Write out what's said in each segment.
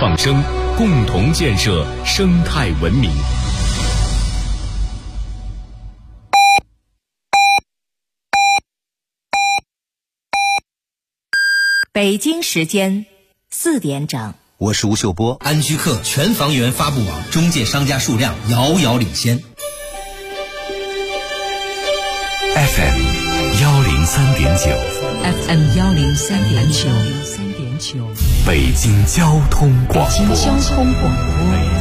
放声，共同建设生态文明。 北京时间4点整， 我是吴秀波。 安居客全房源发布网中介商家数量遥遥领先。 FM 103.9 FM 103.9， 北京交通广播。 北京交通广播，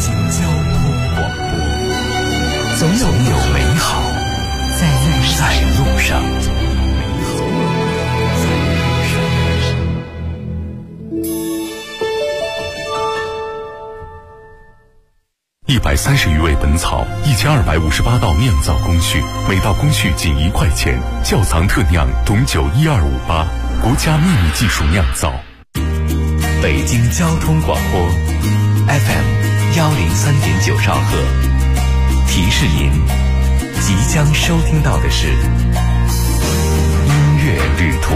总有美好在路上。130余味本草，1258道酿造工序，每道工序仅1块钱。窖藏特酿董酒12588，国家秘密技术酿造。北京交通广播 FM 103.9兆赫，提示您即将收听到的是音乐旅途。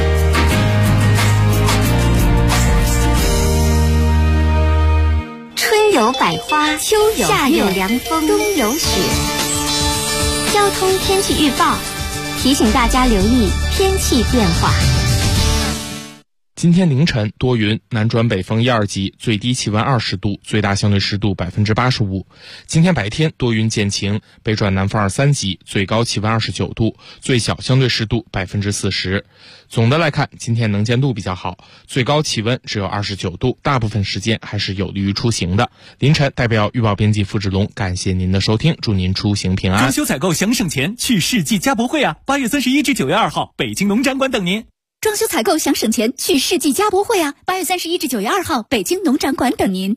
春有百花，秋有夏有凉风，冬有雪。交通天气预报提醒大家留意天气变化。 今天凌晨多云，南转北风1、2级，最低气温20度，最大相对湿度85%。今天白天多云见晴，北转南风2、3级，最高气温29度，最小相对湿度40%。总的来看，今天能见度比较好，最高气温只有29度，大部分时间还是有利于出行的。凌晨代表预报编辑付志龙，感谢您的收听，祝您出行平安。 装修采购想省钱，去世纪家博会啊！8月31至9月2号，北京农展馆等您。 装修采购想省钱，去世纪家博会啊！8月31至9月2号，北京农展馆等您。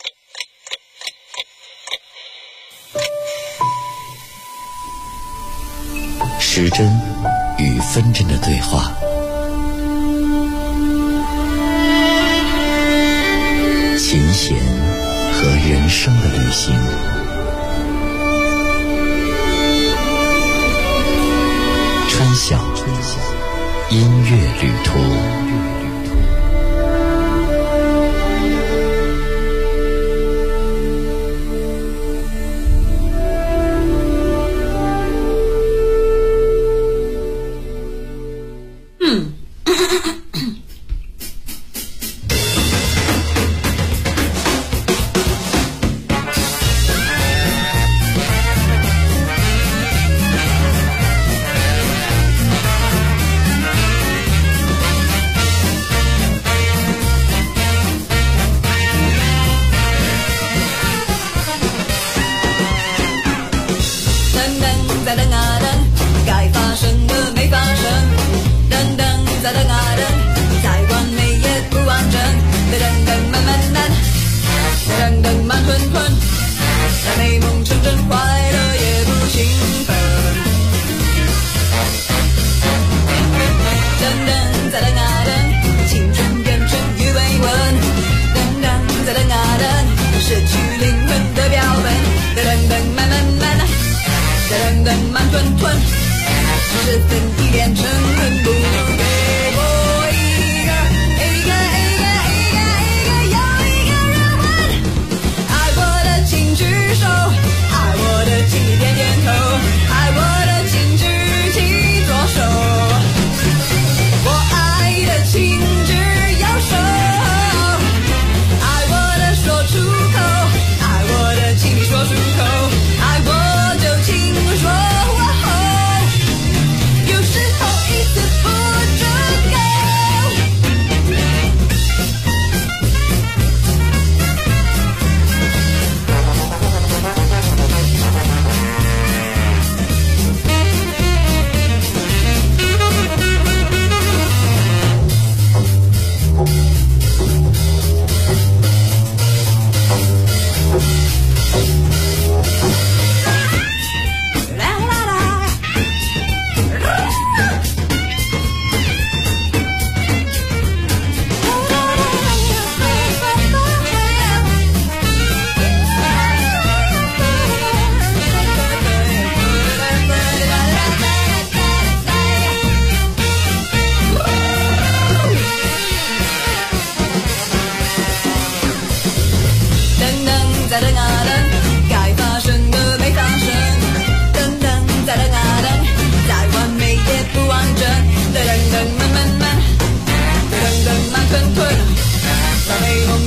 时针与分针的对话，琴弦和人生的旅行，春晓音乐旅途。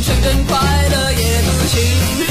成真快乐也不兴奋。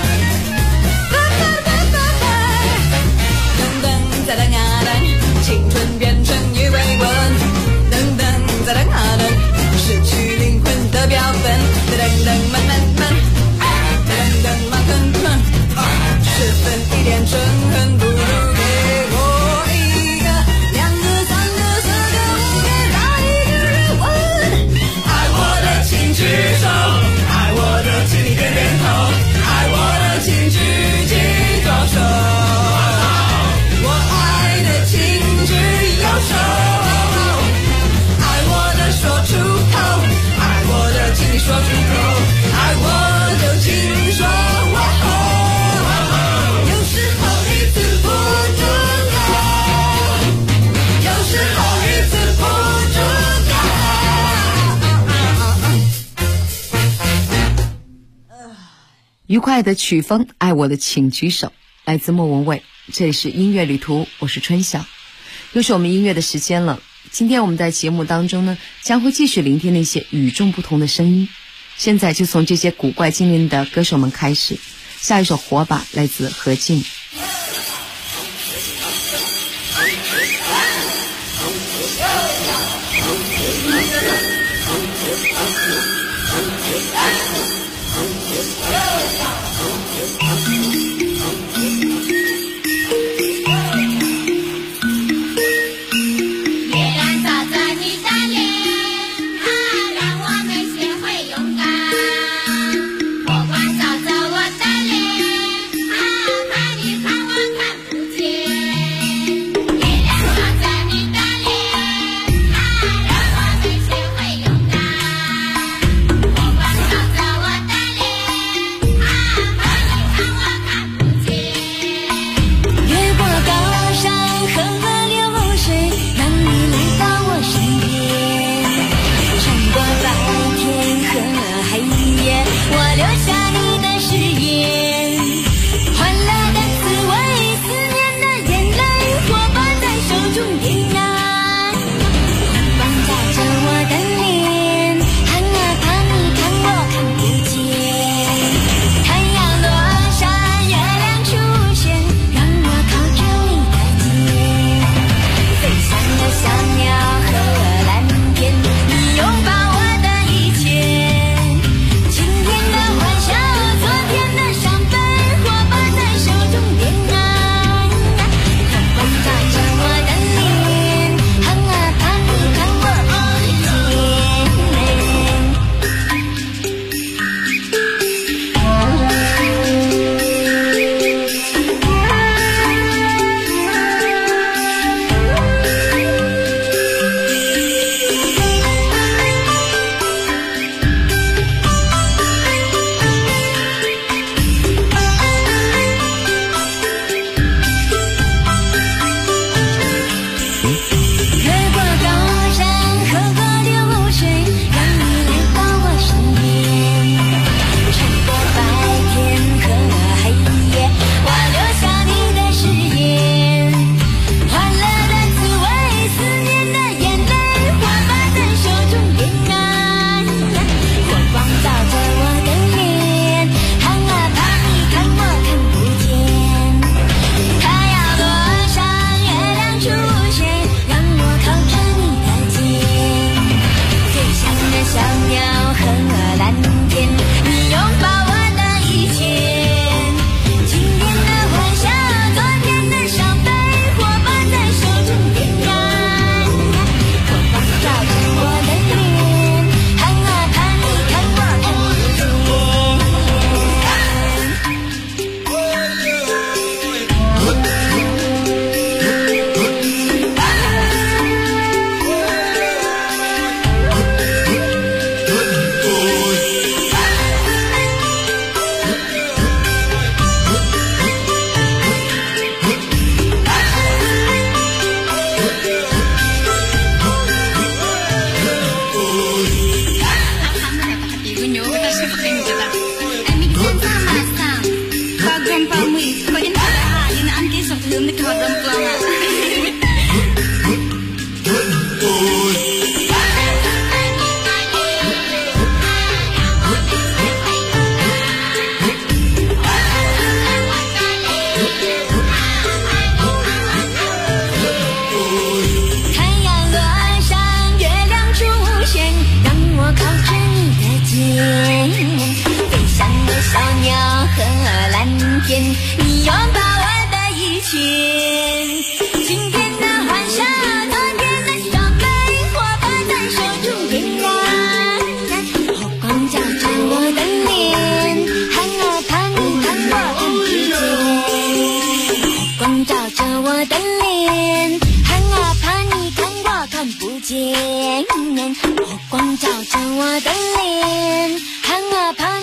噔噔再噔啊噔，青春变成鱼尾纹。噔噔再噔啊噔，失去灵魂的标本。噔噔慢慢慢，噔噔慢吞吞，10分一点诚恳，不如给我1个、2个、3个、4个、5个，再一个人吻。爱我的请举手，爱我的请你点点头，爱我的请举起左手，我爱的请举右手，爱我的说出口，爱我的请你说出口，爱我就请说我吼。有时候一次不足够，有时候一次不足够。 愉快的曲风，爱我的请举手，来自莫文蔚。这里是音乐旅途，我是春晓，又是我们音乐的时间了。今天我们在节目当中呢，将会继续聆听那些与众不同的声音。现在就从这些古怪精灵的歌手们开始，下一首火把来自何静。 你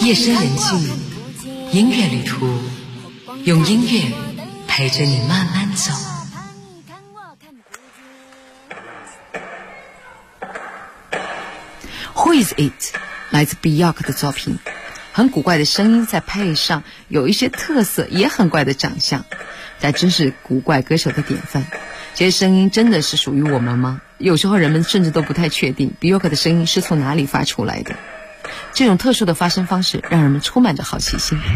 夜深人静，音乐旅途，用音乐陪着你慢慢走。Who is it？ 来自 Björk 的作品，很古怪的声音，再配上有一些特色，也很怪的长相，但真是古怪歌手的典范。这些声音真的是属于我们吗？有时候人们甚至都不太确定 Björk 的声音是从哪里发出来的。这种特殊的发声方式让人们充满着好奇心。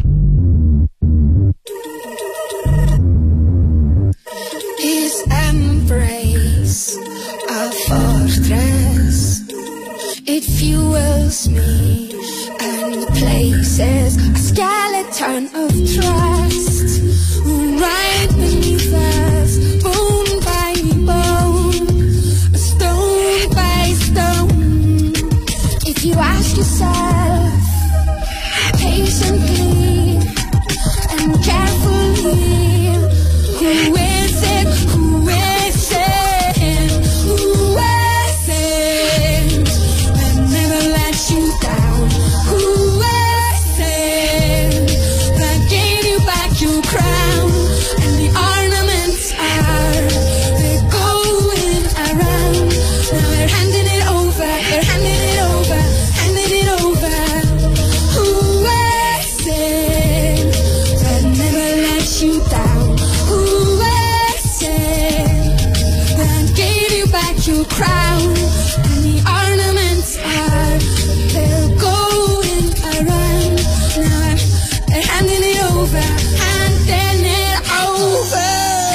His embrace, a fortress, it fuels me and places a skeleton of trust right beneath us, bone by bone, stone by stone. If you ask yourself patiently and carefully, who is it? Who is it? Who is it that never let you down? Who is it that gave you back your crown? And the ornaments are, they're going around. Now they're handing it over, they're handing it over, handing it over. Who is it that never let you down? Who is it that gave you back your crown? And the ornaments are, they're going around. Now they're handing it over, handing it over.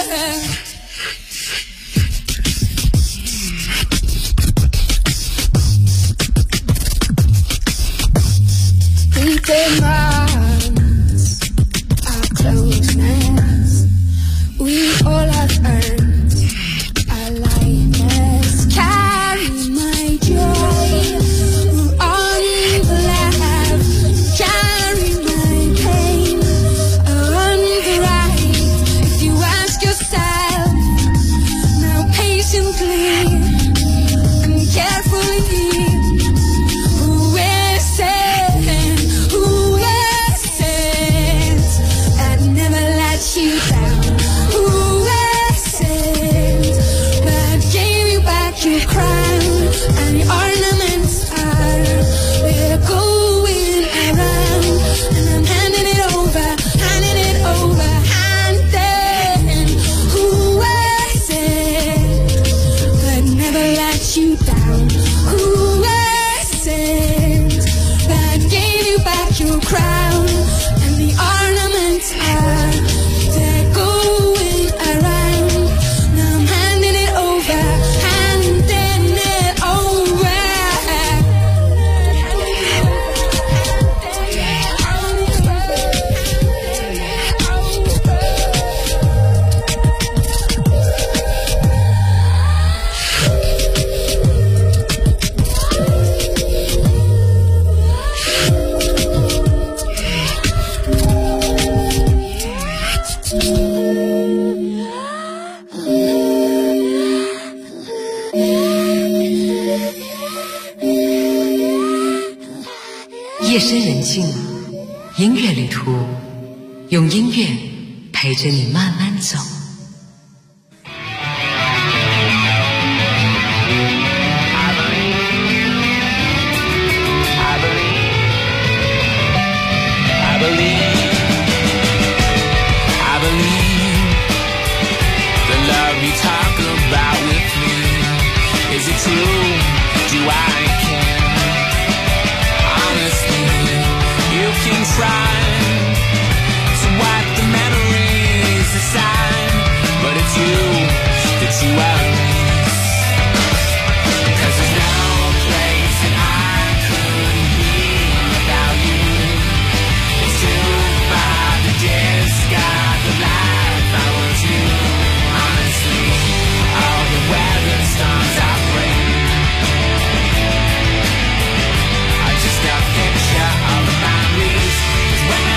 He demands our closeness. We all have earned a lightness. Carry my joy on the left, carry my pain on the right. If you ask yourself now patiently and carefully, who is it? Who is it that never let you down? Who is it that gave you back your crown? And the ornaments are, they're going around. And I'm handing it over, handing it over, handing. Who is it that never let you down? Who is it that gave you back your crown? And the ornaments are, they're going around. Now I'm handing it over, handing it over. 夜深人静，音乐旅途，用音乐陪着你慢慢走。 I believe the love you talk about with me, is it true? Do I care? Honestly, you can try to wipe the memories aside, but it's you that you are miss. 'Cause there's no place that I could be without you. It's too far to discard the life I was you. Honestly, all the weather storms I bring are just a picture of memories. 'Cause when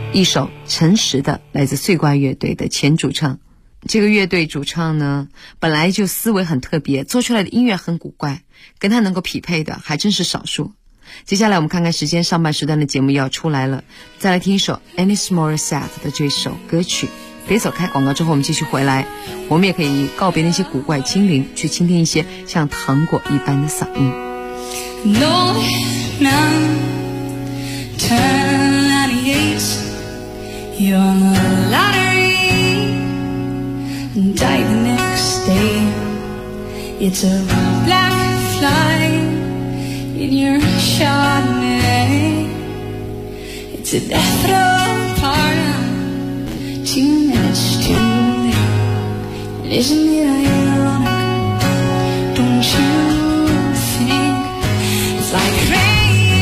一首诚实的来自碎瓜乐队的前主唱。这个乐队主唱呢，本来就思维很特别，做出来的音乐很古怪，跟他能够匹配的还真是少数。接下来我们看看时间上半时段的节目要出来了，再来听一首 Alanis Morissette 的这首歌曲。别走开，广告之后我们继续回来。我们也可以告别那些古怪精灵，去倾听一些像糖果一般的嗓音。 No, no, turn 98, you won the lottery, and died the next day. It's a black fly in your Chardonnay. It's a death row pardon, 2 minutes too late. And isn't it ironic? Don't you think it's like rain?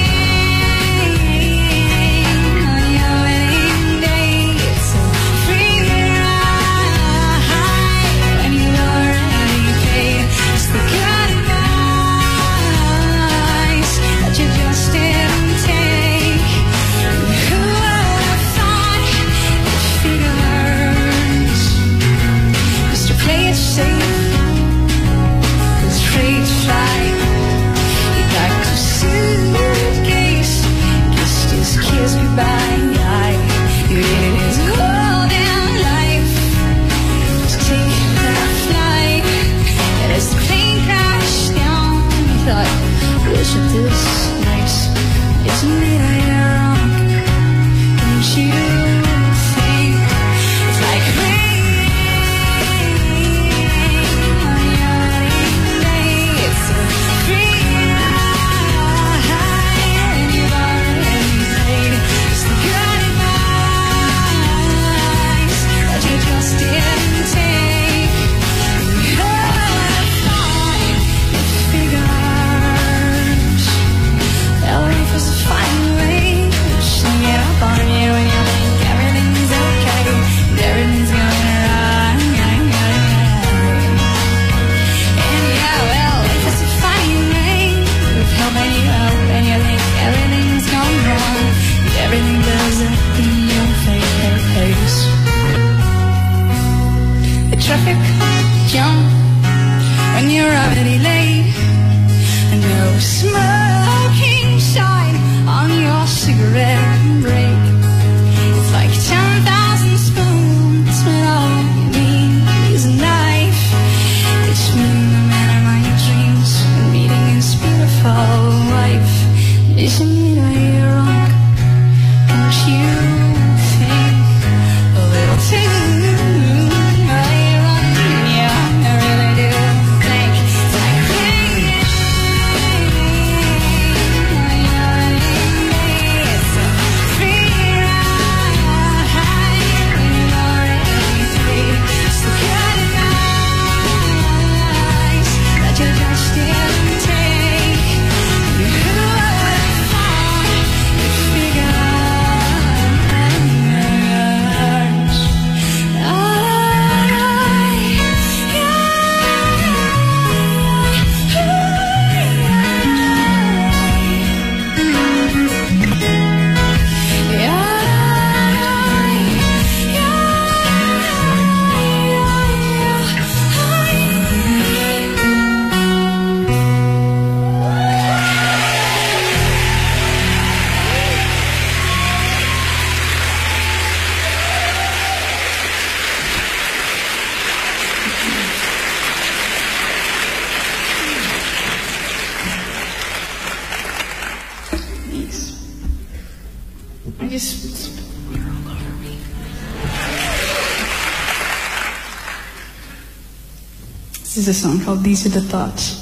This is a song called These Are the Thoughts.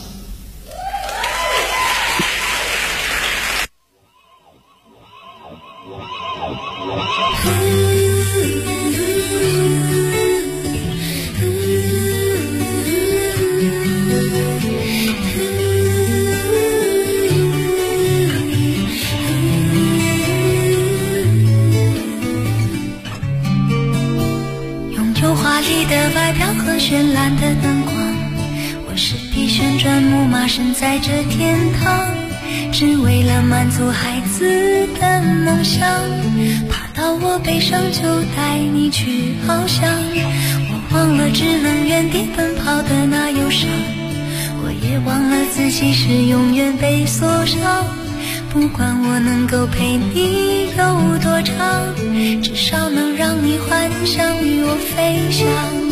绚烂的灯光，我是匹旋转木马，身在这天堂， 只为了满足孩子的梦想，怕到我悲伤就带你去翱翔。我忘了只能原地奔跑的那忧伤，我也忘了自己是永远被锁上。不管我能够陪你有多长，至少能让你幻想与我飞翔。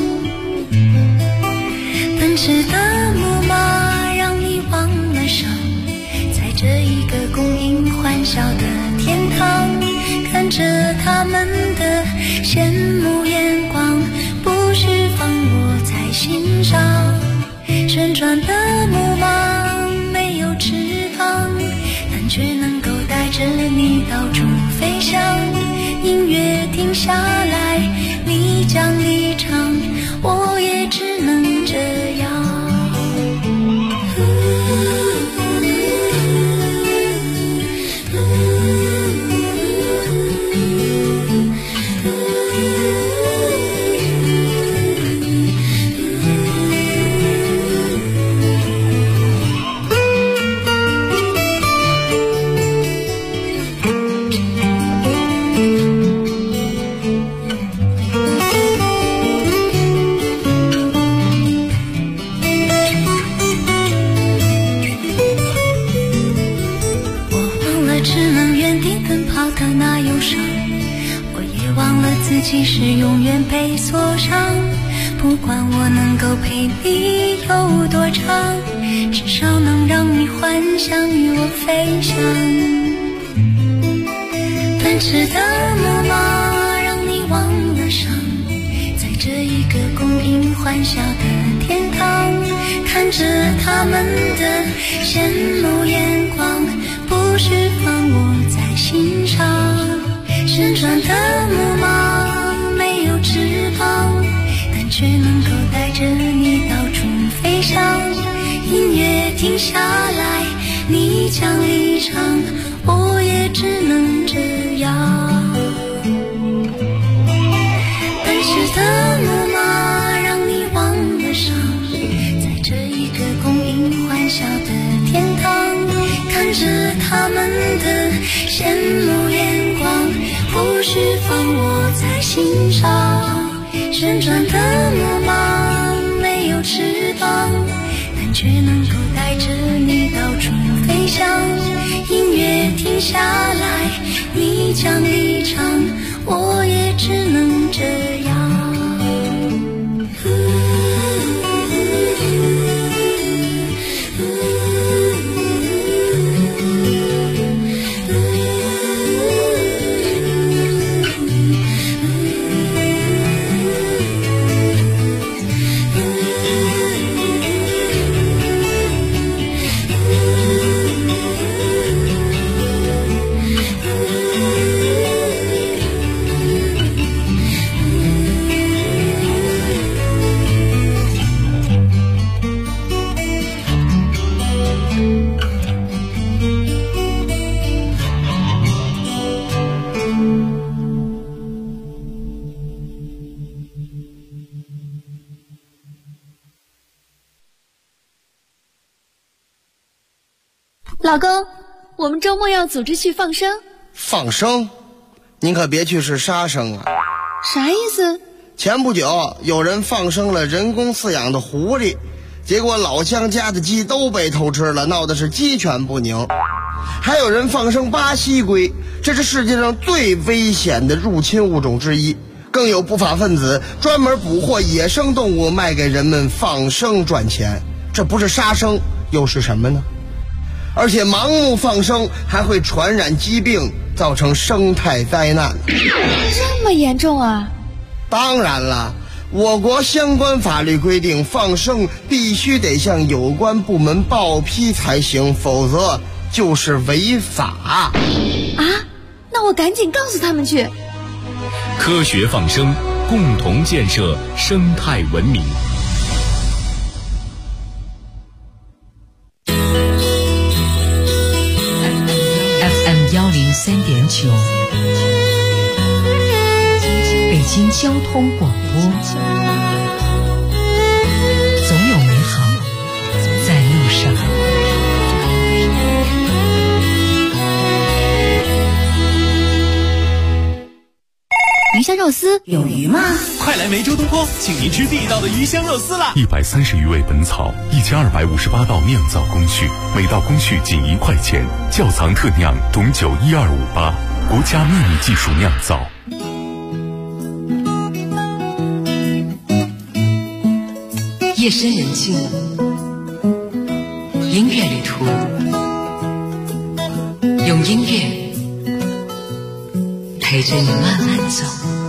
奔驰的木马让你忘了伤，在这一个供应欢笑的天堂，看着他们的羡慕眼光，不释放我在心上。旋转的木马没有翅膀，但却能够带着你到处飞翔。音乐停下来，你将离场，我也只能这样。自己是永远被锁上，不管我能够陪你有多长，至少能让你幻想与我飞翔。奔驰的木马让你忘了伤，在这一个公平欢笑的天堂，看着他们的羡慕眼光，不释放我在心上。旋转的木马没有翅膀，但却能够带着你到处飞翔。音乐停下来，你将离场，我也只能这样。奔驰的木马让你忘了伤，在这一个供应欢笑的天堂，看着他们的羡慕眼光，不释放我在心上。旋转的木马没有翅膀，但却能够带着你到处飞翔。音乐停下来，你将离场，我也只能这样。 老公，我们周末要组织去放生。 放生？您可别去是杀生啊！ 啥意思？ 前不久有人放生了人工饲养的狐狸，结果老乡家的鸡都被偷吃了，闹的是鸡犬不宁。还有人放生巴西龟，这是世界上最危险的入侵物种之一。更有不法分子专门捕获野生动物卖给人们放生赚钱，这不是杀生又是什么呢？而且盲目放生还会传染疾病，造成生态灾难。 这么严重啊？ 当然了，我国相关法律规定，放生必须得向有关部门报批才行，否则就是违法。 啊？那我赶紧告诉他们去。 科学放生，共同建设生态文明。 103.9，北京交通广播，总有美好在路上。 香肉丝有鱼吗？ 快来梅州东坡，请您吃地道的鱼香肉丝啦 ！130余味本草，1258道酿造工序，每道工序仅1块钱。窖藏特酿董酒12588，国家秘密技术酿造。 夜深人静，音乐旅途，用音乐陪着你慢慢走。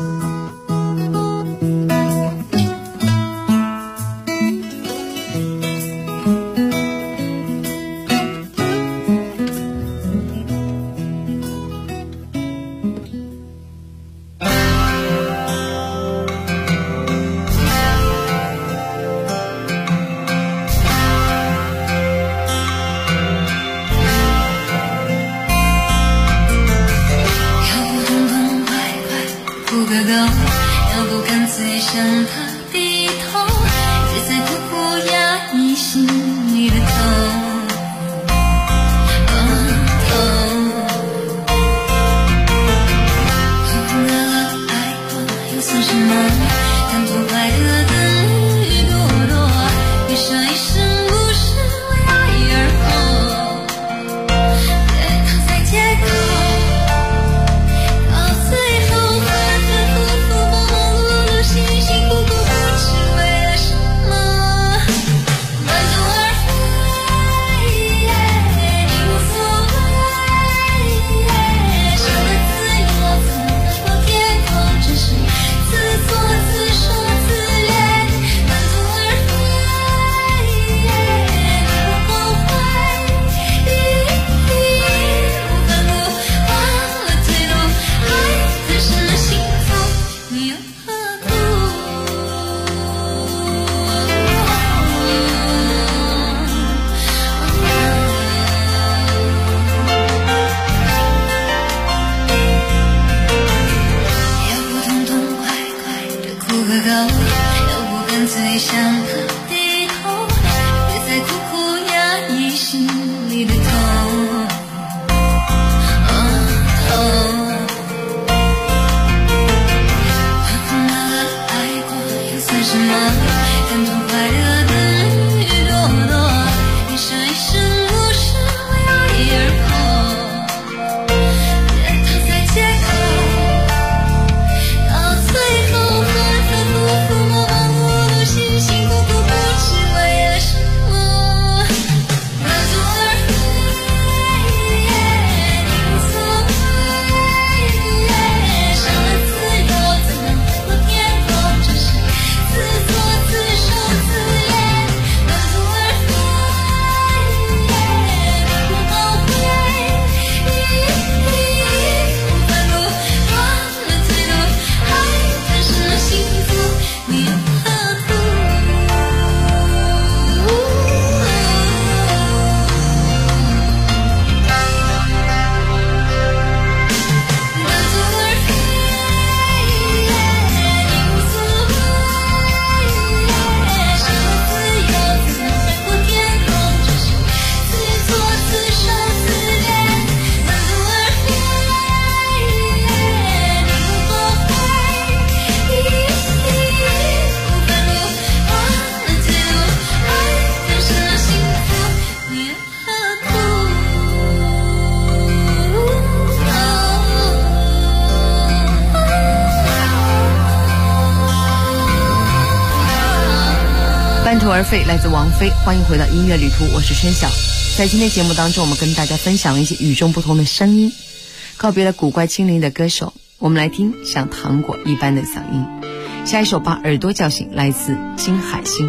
半途而废来自王菲，欢迎回到音乐旅途，我是春晓。在今天节目当中，我们跟大家分享了一些与众不同的声音，告别了古怪清灵的歌手，我们来听像糖果一般的嗓音。下一首把耳朵叫醒，来自金海心。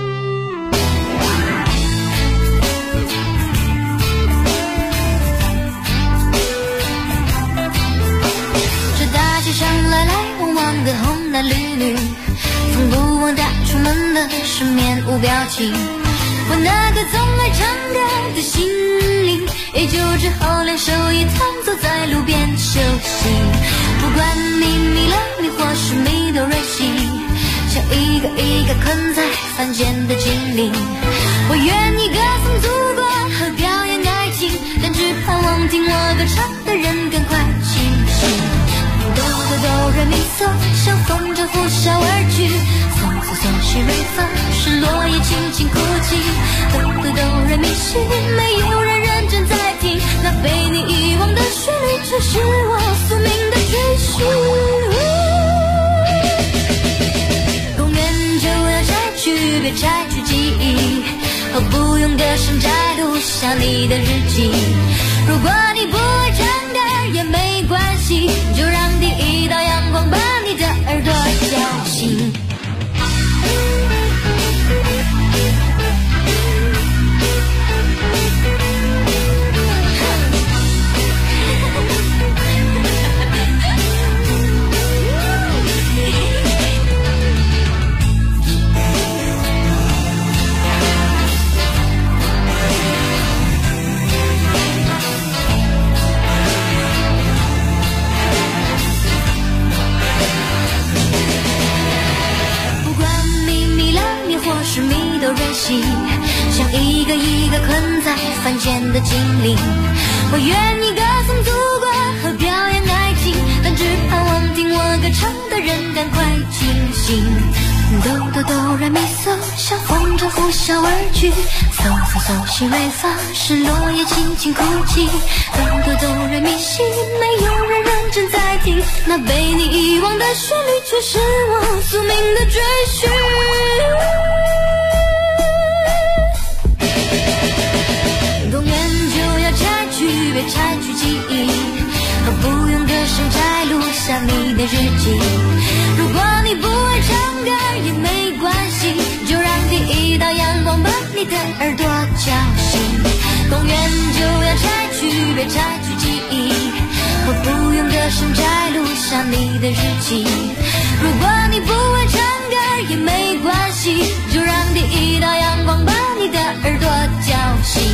这大街上来来往往的红男绿女，从不忘带出门的是面无表情。我那个总爱唱歌的心灵，也就只好两手一摊坐在路边休息。不管你迷了迷或是迷得瑞气，像一个一个困在凡间的精灵。我愿意歌颂祖国和表演爱情，但只盼望听我歌唱的人赶快清醒。哆哆哆来咪嗦西瑞发，是落叶轻轻哭泣。哆哆哆来咪西，没有人认真在听，那被你遗忘的旋律，却是我宿命的追寻。公园就要拆去，别拆去记忆，我不用歌声摘录下你的日记。如果你不会唱歌也没关系，就让第一道阳光把你的耳朵叫醒。是迷都任性，像一个一个困在凡间的精灵。我愿意歌颂祖国和表演爱情，但只盼望听我歌唱的人赶快清醒。哆哆哆来咪嗦，像风筝呼啸而去。嗦嗦嗦西瑞发，是落叶轻轻哭泣。哆哆哆来咪西，没有人认真在听，那被你遗忘的旋律，却是我宿命的追寻。别拆去记忆，我不用歌声摘录下你的日记。如果你不会唱歌也没关系，就让第一道阳光把你的耳朵叫醒。公园就要拆去，别拆去记忆，我不用歌声摘录下你的日记。如果你不会唱歌也没关系，就让第一道阳光把你的耳朵叫醒。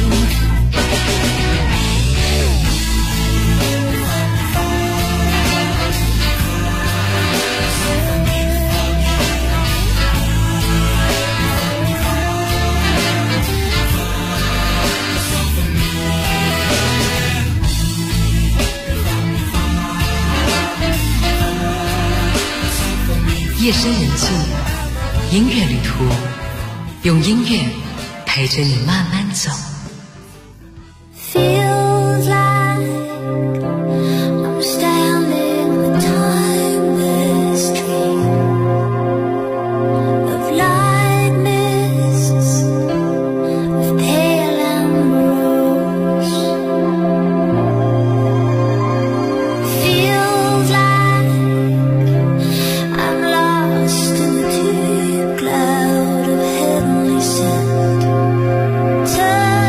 夜深人静，音乐旅途，用音乐陪着你慢慢走。 Feels like I'm standing with timeless dream of light mists of pale ambrose. Feels like I'm lost in the deep cloud of heavenly scent. Turn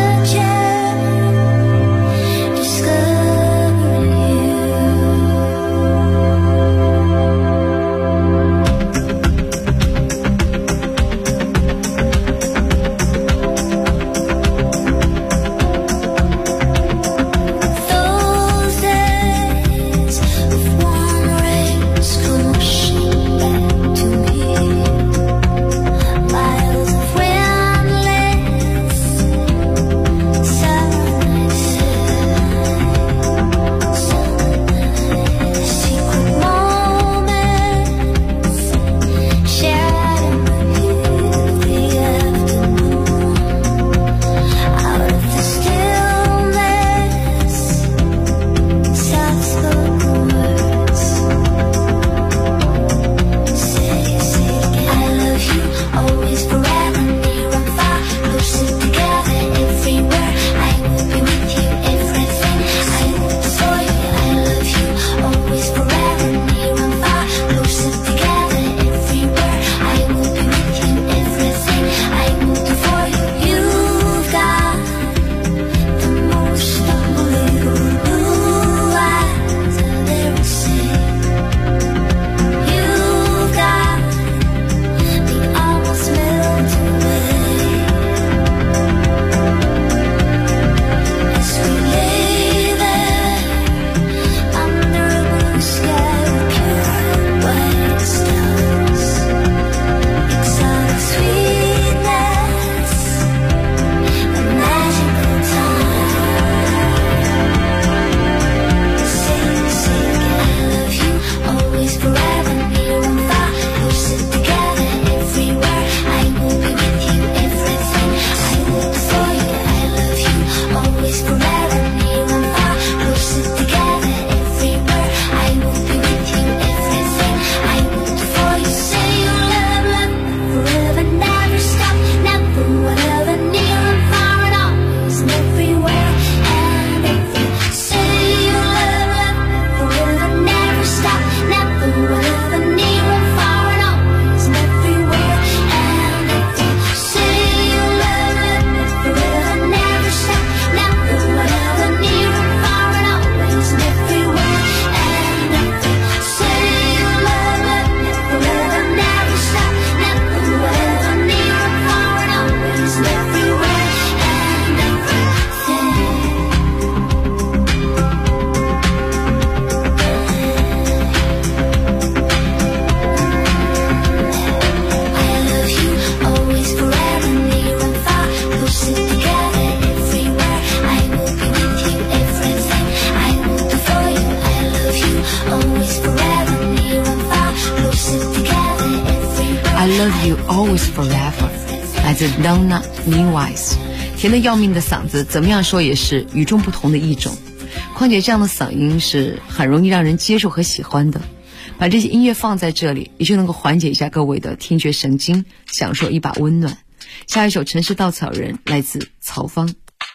I love you always forever， 来自 Donna Lewice。甜的要命的嗓子，怎么样说也是与众不同的一种。况且这样的嗓音是很容易让人接受和喜欢的。把这些音乐放在这里，也就能够缓解一下各位的听觉神经，享受一把温暖。下一首《城市稻草人》来自曹芳。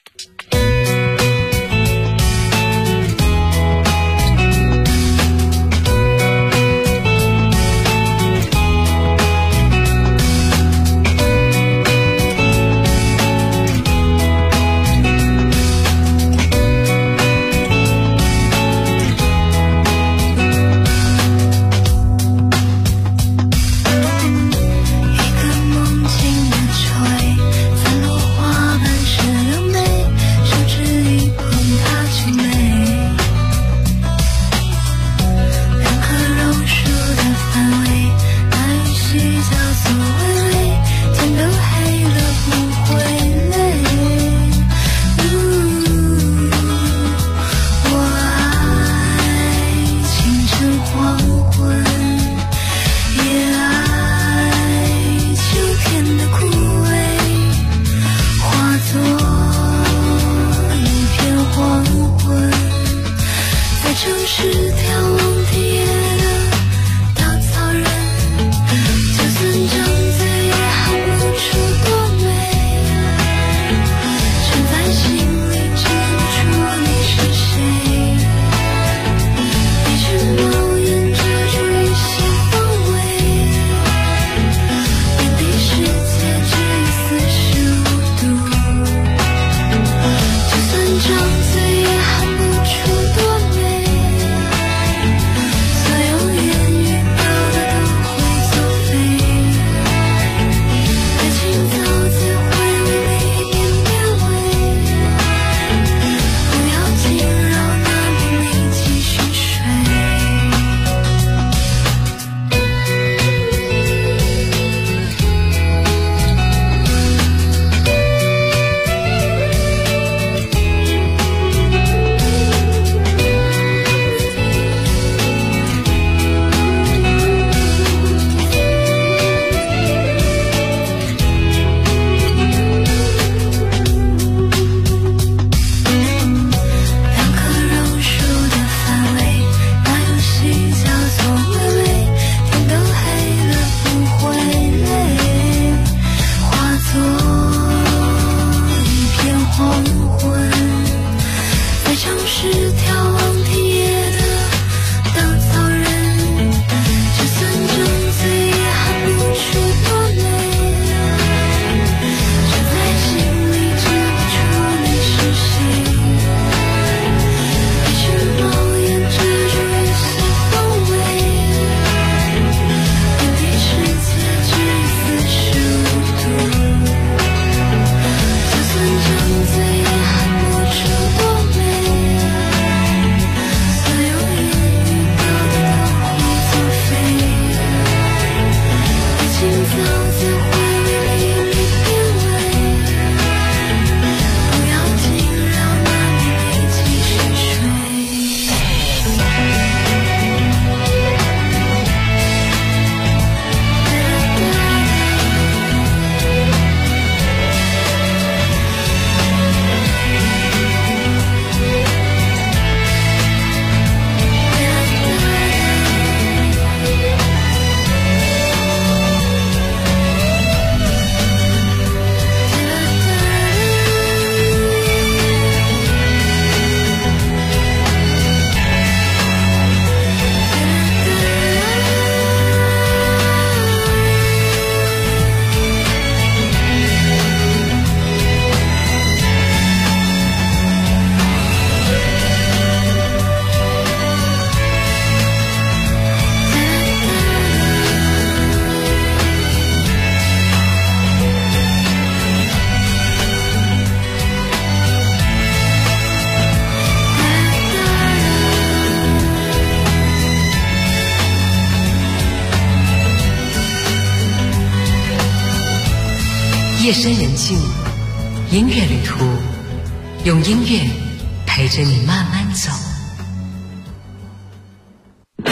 夜深人静，音乐旅途，用音乐陪着你慢慢走。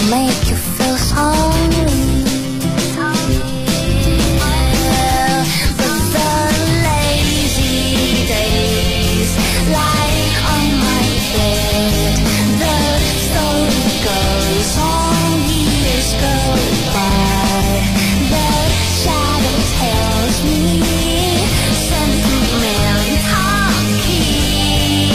make you feel sorry. But the lazy days lie on my bed. The story goes on, years go by. The shadow tells me sentimental talking.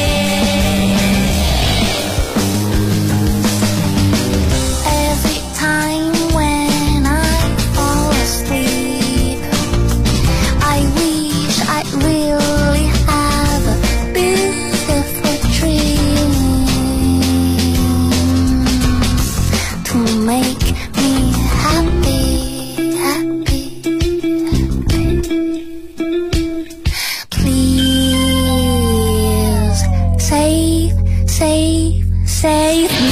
Every time when I fall asleep, I wish I'd really have a beautiful dream to make me happy, happy, happy. Please save, save, save me.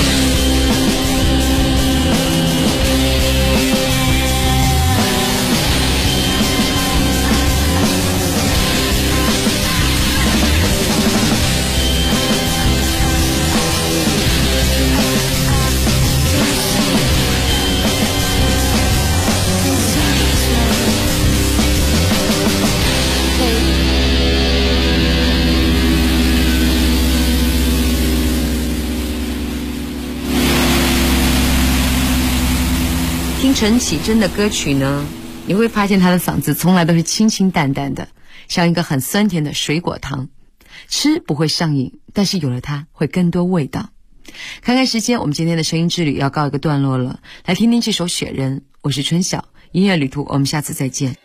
听陈绮贞的歌曲呢，你会发现她的嗓子从来都是清清淡淡的，像一个很酸甜的水果糖，吃不会上瘾，但是有了它会更多味道。看看时间，我们今天的声音之旅要告一个段落了，来听听这首《雪人》，我是春晓，音乐旅途，我们下次再见。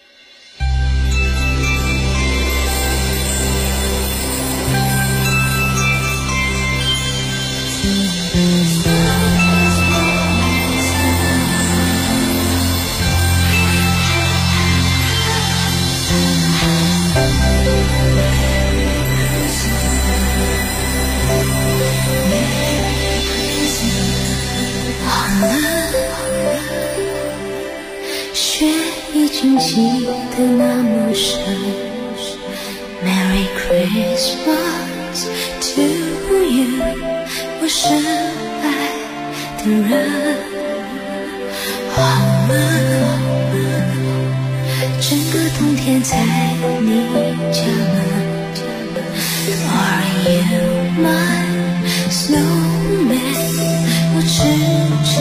雪已经积得那么深 Merry Christmas to you 我深爱的人好了整个冬天在你家门 Are you my snowman 我痴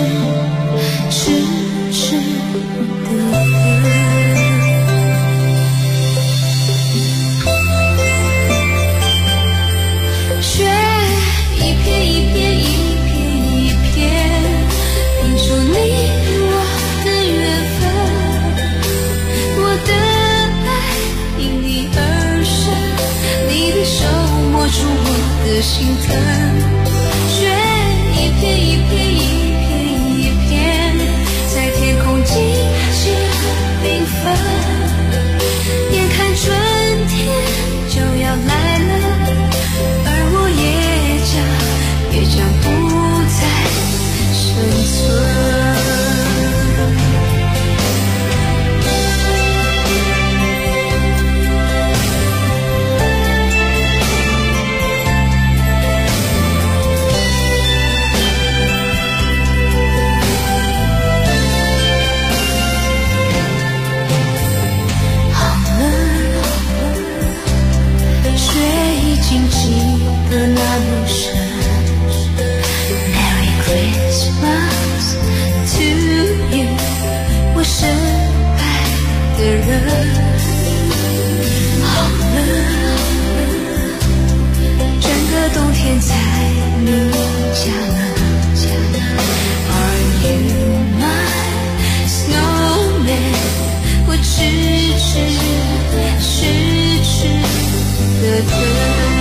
的雪一片一片一片一片拼出你我的缘分我的爱因你而生你的手摸出我的心疼雪一片一片一片一片在天空静静缤纷眼看春天就要来了而我也将不再生存的那么深 Merry Christmas to you 我深爱的人好了整个冬天在你家门 Are you my snowman 我痴的等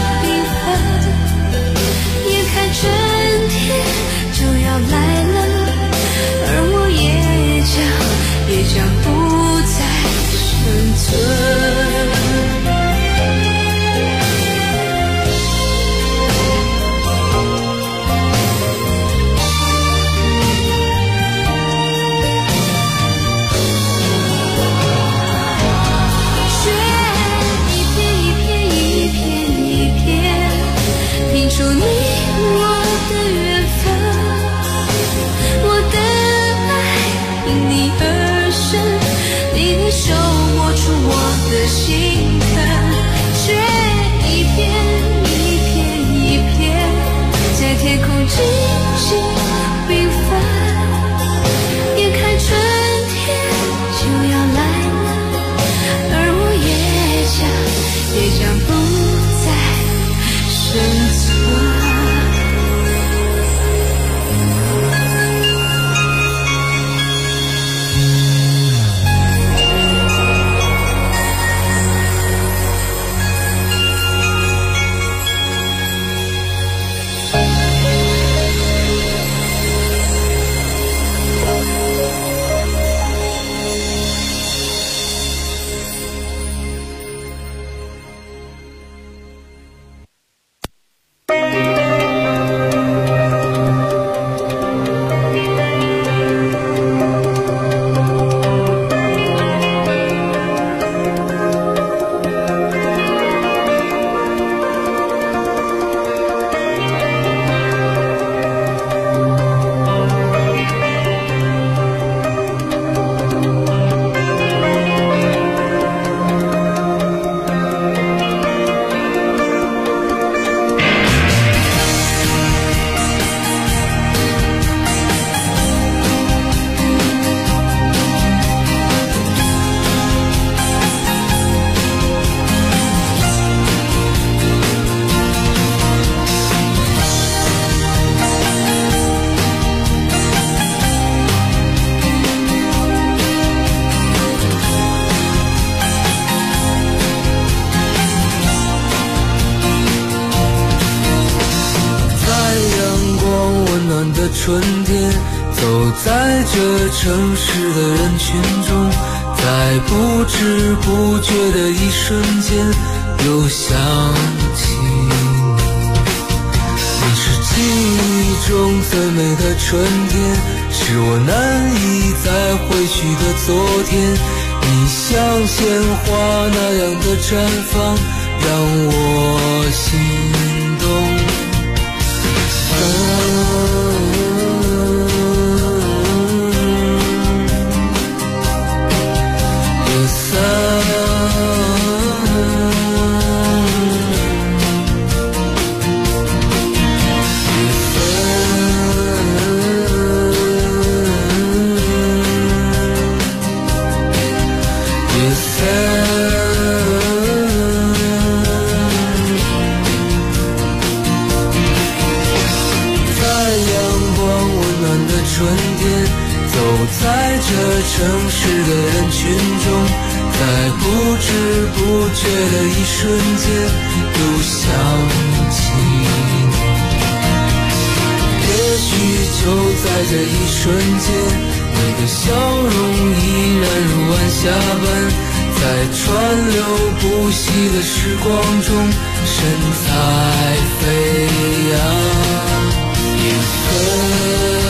来了春天，走在这城市的人群中，在不知不觉的一瞬间，又想起你是记忆中最美的春天，是我难以再回去的昨天。你像鲜花那样的绽放，让我心动。在这城市的人群中，在不知不觉的一瞬间，又想起你。也许就在这一瞬间，你的笑容依然如晚霞般，在川流不息的时光中，神采飞扬。